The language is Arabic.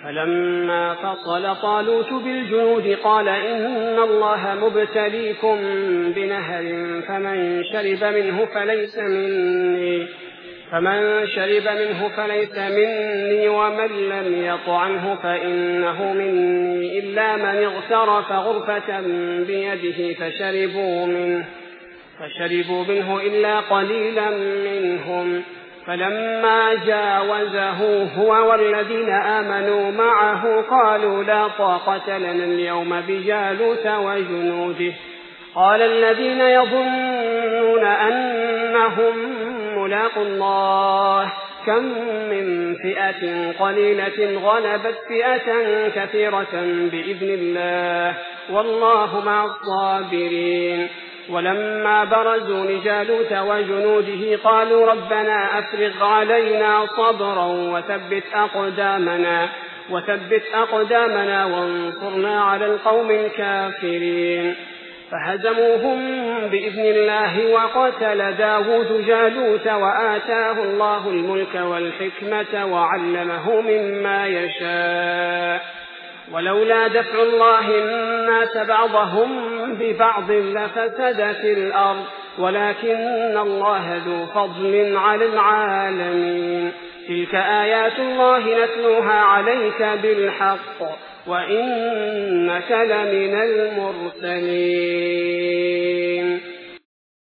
فلما فصل طالوت بالجنود قال إن الله مبتليكم بنهر فمن شرب منه فليس مني ومن لم يطعمه فإنه مني إلا من اغترف غرفة بيده فشربوا منه إلا قليلا منهم. فلما جاوزه هو والذين آمنوا معه قالوا لا طاقة لنا اليوم بجالوت وجنوده. قال الذين يظنون أنهم ملاقوا الله كم من فئة قليلة غلبت فئة كثيرة بإذن الله والله مع الصابرين. ولما برزوا لجالوت وجنوده قالوا ربنا أفرغ علينا صبرا وثبت أقدامنا وانصرنا على القوم الكافرين. فهزموهم بإذن الله وقتل داود جالوت وآتاه الله الملك والحكمة وعلمه مما يشاء. ولولا دفع الله الناس بعضهم ببعض لفسدت الأرض ولكن الله ذو فضل على العالمين. تلك آيات الله نتلوها عليك بالحق وإنك لمن المرسلين.